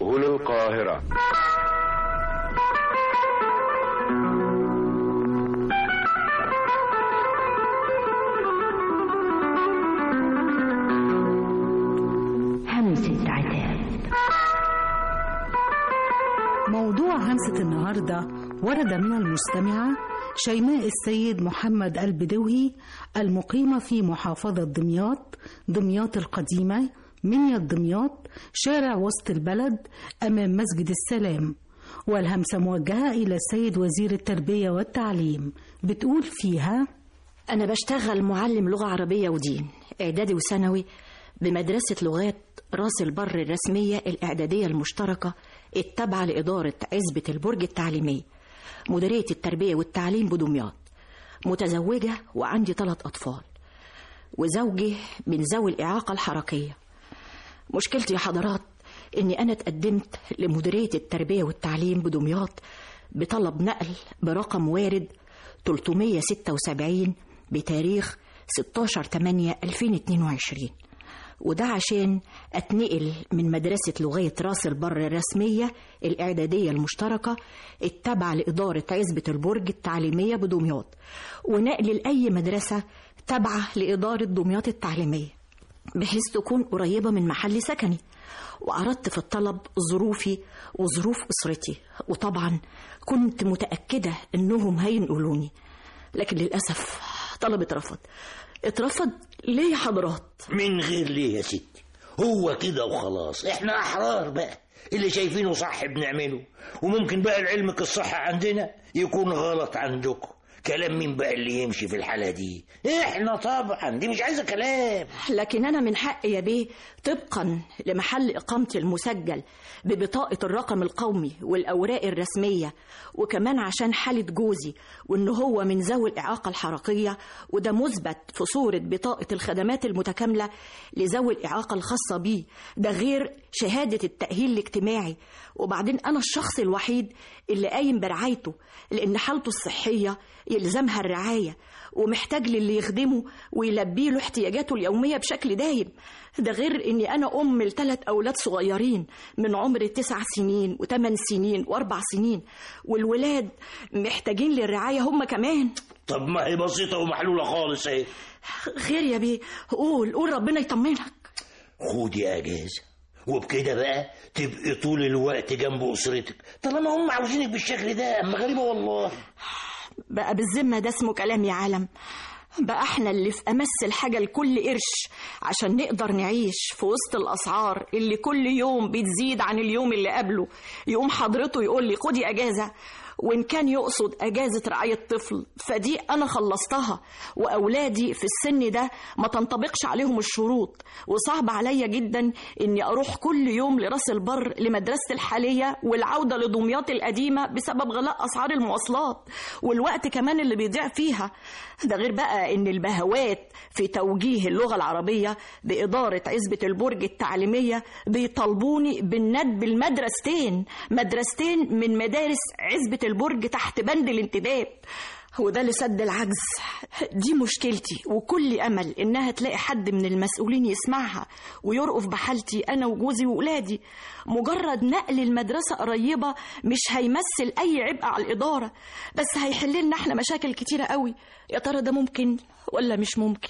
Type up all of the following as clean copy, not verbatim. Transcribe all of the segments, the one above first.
هنا القاهرة. همسة عتاب. موضوع همسة النهاردة ورد من المستمعة شيماء السيد محمد البدوي المقيمة في محافظة دمياط القديمة، منيا دمياط، شارع وسط البلد أمام مسجد السلام. والهمسة موجهة إلى السيد وزير التربية والتعليم. بتقول فيها: أنا بشتغل معلم لغة عربية ودين إعدادي وثانوي بمدرسة لغات راس البر الرسمية الإعدادية المشتركة التابعة لإدارة عزبة البرج التعليمية، مديرية التربية والتعليم بدمياط. متزوجة وعندي 3 أطفال، وزوجي من ذوي الإعاقة الحركية. مشكلتي يا حضرات إني أنا تقدمت لمديرية التربية والتعليم بدمياط بطلب نقل برقم وارد 376 بتاريخ 16/8/2022، وده عشان أتنقل من مدرسة لغاية راس البر الرسمية الإعدادية المشتركة التابعة لإدارة عزبة البرج التعليمية بدمياط، ونقل لأي مدرسة تابعة لإدارة دمياط التعليمية بحيث تكون قريبة من محل سكني. وعرضت في الطلب ظروفي وظروف أسرتي، وطبعا كنت متأكدة إنهم هينقلوني، لكن للأسف طلب اترفض. ليه يا حضرات؟ من غير ليه يا ستي، هو كده وخلاص. احنا أحرار بقى، اللي شايفينه صح بنعمله، وممكن بقى لعلمك الصح عندنا يكون غلط عندكم. كلام مين بقى اللي يمشي في الحالة دي؟ احنا طبعا دي مش عايزة كلام. لكن أنا من حقي يا بيه طبقا لمحل إقامتي المسجل ببطاقة الرقم القومي والأوراق الرسمية، وكمان عشان حالة جوزي وإن هو من ذوي الإعاقة الحركية، وده مثبت في صورة بطاقة الخدمات المتكاملة لذوي الإعاقة الخاصة بيه، ده غير شهادة التأهيل الاجتماعي. وبعدين أنا الشخص الوحيد اللي قايم برعايته، لأن حالته الصحية يلزمها الرعاية، ومحتاج للي يخدمه ويلبيه له احتياجاته اليومية بشكل دايم. ده غير اني انا ام ل3 اولاد صغيرين من عمر 9 سنين و8 سنين و4 سنين، والولاد محتاجين للرعاية هم كمان. طب ما هي بسيطة ومحلولة خالص اهي. خير يا بيه، قول ربنا يطمنك. خدي اجازة، وبكده بقى تبقي طول الوقت جنب أسرتك، طالما هم عاوزينك بالشكل ده. أما غريبة والله. بقى بالذمة ده اسمه كلام يا عالم؟ بقى احنا اللي في أمس الحاجة لكل قرش عشان نقدر نعيش في وسط الأسعار اللي كل يوم بتزيد عن اليوم اللي قبله. يقوم حضرته يقول لي خدي أجازة، وإن كان يقصد أجازة رعاية طفل فدي أنا خلصتها، وأولادي في السن ده ما تنطبقش عليهم الشروط، وصعب عليا جدا إني أروح كل يوم لراس البر لمدرسة الحالية والعودة لدمياط القديمة بسبب غلاء أسعار المواصلات والوقت كمان اللي بيضيع فيها. ده غير بقى إن البهوات في توجيه اللغة العربية بإدارة عزبة البرج التعليمية بيطالبوني بالندب مدرستين من مدارس عزبة البرج تحت بند الانتداب، وده لسد العجز. دي مشكلتي، وكل أمل إنها تلاقي حد من المسؤولين يسمعها ويرقف بحالتي أنا وجوزي وولادي. مجرد نقل المدرسة قريبة مش هيمثل أي عبء على الإدارة، بس هيحل لنا احنا مشاكل كتيرة قوي. يا ترى ده ممكن ولا مش ممكن؟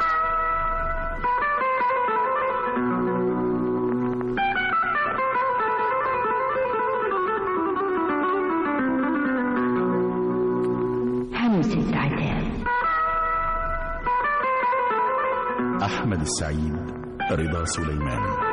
همسة عتاب. أحمد السعيد، رضا سليمان.